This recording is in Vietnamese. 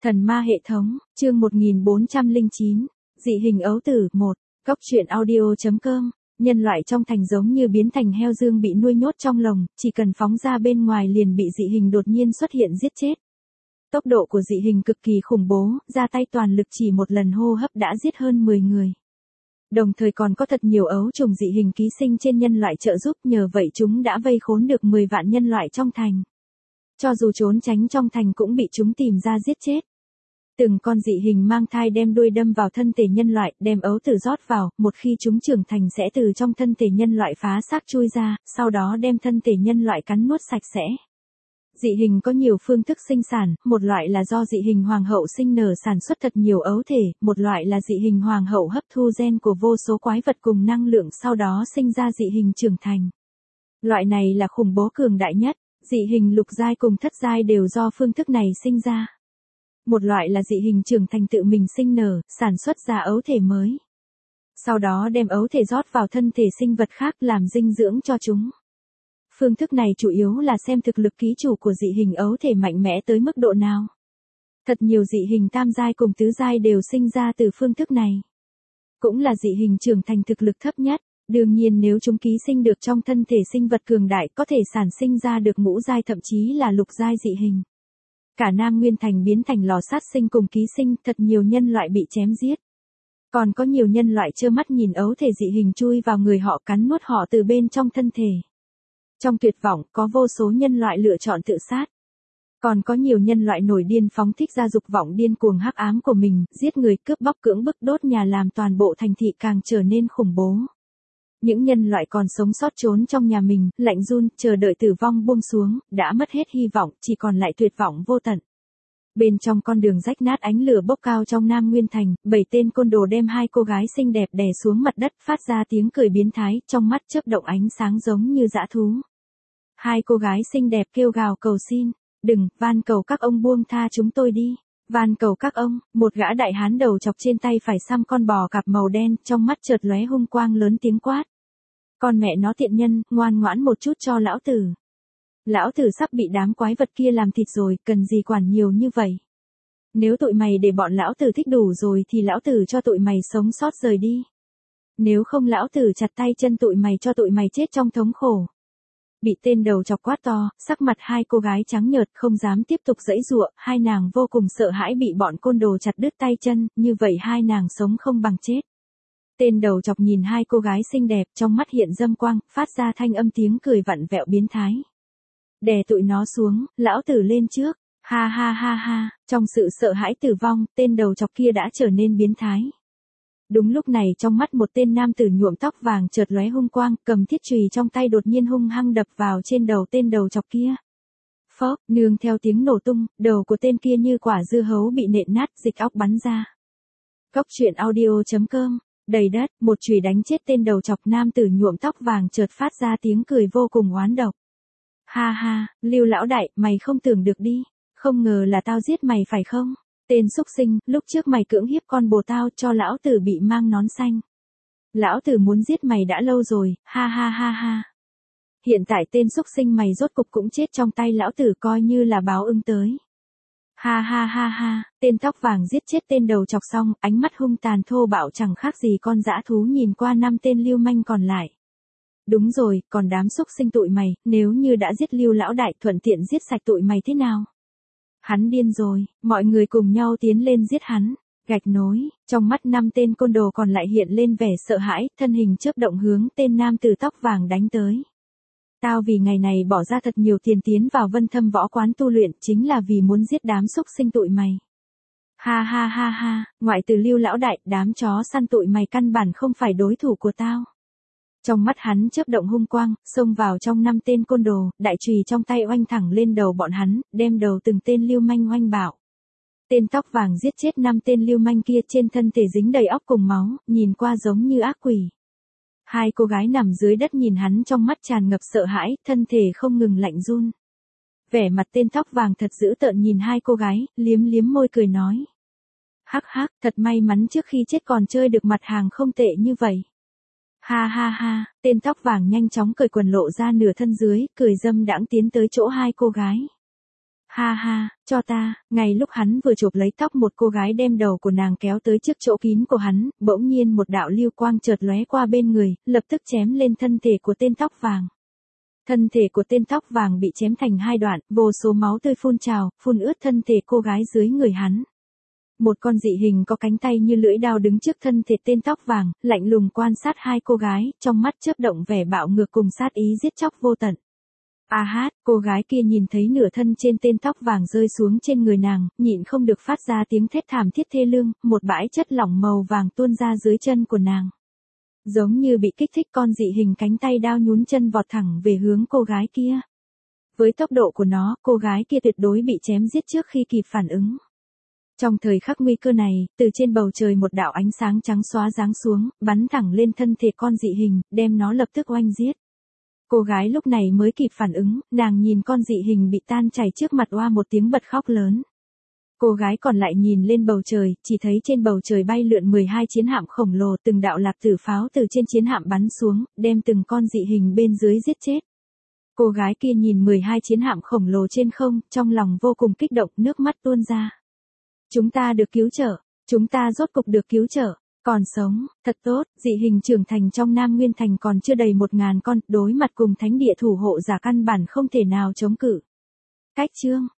Thần ma hệ thống, chương 1409, dị hình ấu tử 1, Cốc truyện audio.com, nhân loại trong thành giống như biến thành heo dương bị nuôi nhốt trong lồng, chỉ cần phóng ra bên ngoài liền bị dị hình đột nhiên xuất hiện giết chết. Tốc độ của dị hình cực kỳ khủng bố, ra tay toàn lực chỉ một lần hô hấp đã giết hơn 10 người. Đồng thời còn có thật nhiều ấu trùng dị hình ký sinh trên nhân loại trợ giúp, nhờ vậy chúng đã vây khốn được 10 vạn nhân loại trong thành. Cho dù trốn tránh trong thành cũng bị chúng tìm ra giết chết. Từng con dị hình mang thai đem đuôi đâm vào thân thể nhân loại, đem ấu tử rót vào, một khi chúng trưởng thành sẽ từ trong thân thể nhân loại phá xác chui ra, sau đó đem thân thể nhân loại cắn nuốt sạch sẽ. Dị hình có nhiều phương thức sinh sản, một loại là do dị hình hoàng hậu sinh nở sản xuất thật nhiều ấu thể, một loại là dị hình hoàng hậu hấp thu gen của vô số quái vật cùng năng lượng sau đó sinh ra dị hình trưởng thành. Loại này là khủng bố cường đại nhất, dị hình lục giai cùng thất giai đều do phương thức này sinh ra. Một loại là dị hình trưởng thành tự mình sinh nở, sản xuất ra ấu thể mới. Sau đó đem ấu thể rót vào thân thể sinh vật khác làm dinh dưỡng cho chúng. Phương thức này chủ yếu là xem thực lực ký chủ của dị hình ấu thể mạnh mẽ tới mức độ nào. Thật nhiều dị hình tam giai cùng tứ giai đều sinh ra từ phương thức này. Cũng là dị hình trưởng thành thực lực thấp nhất. Đương nhiên nếu chúng ký sinh được trong thân thể sinh vật cường đại có thể sản sinh ra được ngũ giai thậm chí là lục giai dị hình. Cả Nam Nguyên Thành biến thành lò sát sinh cùng ký sinh, thật nhiều nhân loại bị chém giết. Còn có nhiều nhân loại trơ mắt nhìn ấu thể dị hình chui vào người họ cắn nuốt họ từ bên trong thân thể. Trong tuyệt vọng, có vô số nhân loại lựa chọn tự sát. Còn có nhiều nhân loại nổi điên phóng thích ra dục vọng điên cuồng hắc ám của mình, giết người, cướp bóc, cưỡng bức, đốt nhà làm toàn bộ thành thị càng trở nên khủng bố. Những nhân loại còn sống sót trốn trong nhà mình, lạnh run, chờ đợi tử vong buông xuống, đã mất hết hy vọng, chỉ còn lại tuyệt vọng vô tận. Bên trong con đường rách nát ánh lửa bốc cao trong Nam Nguyên Thành, 7 tên côn đồ đem 2 cô gái xinh đẹp đè xuống mặt đất, phát ra tiếng cười biến thái, trong mắt chớp động ánh sáng giống như dã thú. 2 cô gái xinh đẹp kêu gào cầu xin, đừng, van cầu các ông buông tha chúng tôi đi. Van cầu các ông, một gã đại hán đầu chọc trên tay phải xăm con bò cạp màu đen, trong mắt chợt lóe hung quang lớn tiếng quát. Con mẹ nó tiện nhân, ngoan ngoãn một chút cho lão tử. Lão tử sắp bị đám quái vật kia làm thịt rồi, cần gì quản nhiều như vậy. Nếu tụi mày để bọn lão tử thích đủ rồi thì lão tử cho tụi mày sống sót rời đi. Nếu không lão tử chặt tay chân tụi mày cho tụi mày chết trong thống khổ. Bị tên đầu chọc quát to, sắc mặt 2 cô gái trắng nhợt không dám tiếp tục giãy giụa, hai nàng vô cùng sợ hãi bị bọn côn đồ chặt đứt tay chân, như vậy hai nàng sống không bằng chết. Tên đầu chọc nhìn 2 cô gái xinh đẹp, trong mắt hiện dâm quang, phát ra thanh âm tiếng cười vặn vẹo biến thái. Đè tụi nó xuống, lão tử lên trước, ha ha ha ha, trong sự sợ hãi tử vong, tên đầu chọc kia đã trở nên biến thái. Đúng lúc này trong mắt một tên nam tử nhuộm tóc vàng chợt lóe hung quang, cầm thiết chùy trong tay đột nhiên hung hăng đập vào trên đầu tên đầu chọc kia. Phốc, nương theo tiếng nổ tung, đầu của tên kia như quả dưa hấu bị nện nát, dịch óc bắn ra. Cốc truyện audio.com, đầy đất, một chùy đánh chết tên đầu chọc, nam tử nhuộm tóc vàng chợt phát ra tiếng cười vô cùng oán độc. Ha ha, Lưu lão đại, mày không tưởng được đi, không ngờ là tao giết mày phải không? Tên xúc sinh, lúc trước mày cưỡng hiếp con bồ tao cho lão tử bị mang nón xanh. Lão tử muốn giết mày đã lâu rồi, ha ha ha ha. Hiện tại tên xúc sinh mày rốt cục cũng chết trong tay lão tử, coi như là báo ứng tới. Ha ha ha ha, tên tóc vàng giết chết tên đầu chọc xong, ánh mắt hung tàn thô bạo chẳng khác gì con dã thú nhìn qua 5 tên lưu manh còn lại. Đúng rồi, còn đám xúc sinh tụi mày, nếu như đã giết Lưu lão đại thuận tiện giết sạch tụi mày thế nào? Hắn điên rồi, mọi người cùng nhau tiến lên giết hắn. Gạch nối, trong mắt 5 tên côn đồ còn lại hiện lên vẻ sợ hãi, thân hình chớp động hướng tên nam tử tóc vàng đánh tới. Tao vì ngày này bỏ ra thật nhiều tiền tiến vào Vân Thâm võ quán tu luyện, chính là vì muốn giết đám xúc sinh tụi mày. Ha ha ha ha, ngoại trừ Lưu lão đại, đám chó săn tụi mày căn bản không phải đối thủ của tao. Trong mắt hắn chớp động hung quang, xông vào trong 5 tên côn đồ, đại chùy trong tay oanh thẳng lên đầu bọn hắn, đem đầu từng tên lưu manh oanh bạo. Tên tóc vàng giết chết 5 tên lưu manh kia, trên thân thể dính đầy óc cùng máu, nhìn qua giống như ác quỷ. 2 cô gái nằm dưới đất nhìn hắn trong mắt tràn ngập sợ hãi, thân thể không ngừng lạnh run. Vẻ mặt tên tóc vàng thật dữ tợn nhìn 2 cô gái, liếm liếm môi cười nói. Hắc hắc, thật may mắn trước khi chết còn chơi được mặt hàng không tệ như vậy. Ha ha ha, tên tóc vàng nhanh chóng cởi quần lộ ra nửa thân dưới, cười dâm đãng tiến tới chỗ 2 cô gái. Ha ha, cho ta, ngay lúc hắn vừa chộp lấy tóc một cô gái đem đầu của nàng kéo tới trước chỗ kín của hắn, bỗng nhiên một đạo lưu quang chợt lóe qua bên người, lập tức chém lên thân thể của tên tóc vàng. Thân thể của tên tóc vàng bị chém thành hai đoạn, vô số máu tươi phun trào, phun ướt thân thể cô gái dưới người hắn. Một con dị hình có cánh tay như lưỡi dao đứng trước thân thể tên tóc vàng, lạnh lùng quan sát hai cô gái, trong mắt chớp động vẻ bạo ngược cùng sát ý giết chóc vô tận. A hát, cô gái kia nhìn thấy nửa thân trên tên tóc vàng rơi xuống trên người nàng, nhịn không được phát ra tiếng thét thảm thiết thê lương, một bãi chất lỏng màu vàng tuôn ra dưới chân của nàng. Giống như bị kích thích, con dị hình cánh tay đao nhún chân vọt thẳng về hướng cô gái kia. Với tốc độ của nó, cô gái kia tuyệt đối bị chém giết trước khi kịp phản ứng. Trong thời khắc nguy cơ này, từ trên bầu trời một đạo ánh sáng trắng xóa giáng xuống, bắn thẳng lên thân thể con dị hình, đem nó lập tức oanh giết. Cô gái lúc này mới kịp phản ứng, nàng nhìn con dị hình bị tan chảy trước mặt oa một tiếng bật khóc lớn. Cô gái còn lại nhìn lên bầu trời, chỉ thấy trên bầu trời bay lượn 12 chiến hạm khổng lồ, từng đạo lạp tử pháo từ trên chiến hạm bắn xuống, đem từng con dị hình bên dưới giết chết. Cô gái kia nhìn 12 chiến hạm khổng lồ trên không, trong lòng vô cùng kích động, nước mắt tuôn ra. Chúng ta được cứu trợ, chúng ta rốt cục được cứu trợ, còn sống, thật tốt, dị hình trưởng thành trong Nam Nguyên Thành còn chưa đầy 1000 con, đối mặt cùng thánh địa thủ hộ giả căn bản không thể nào chống cự. Cách chương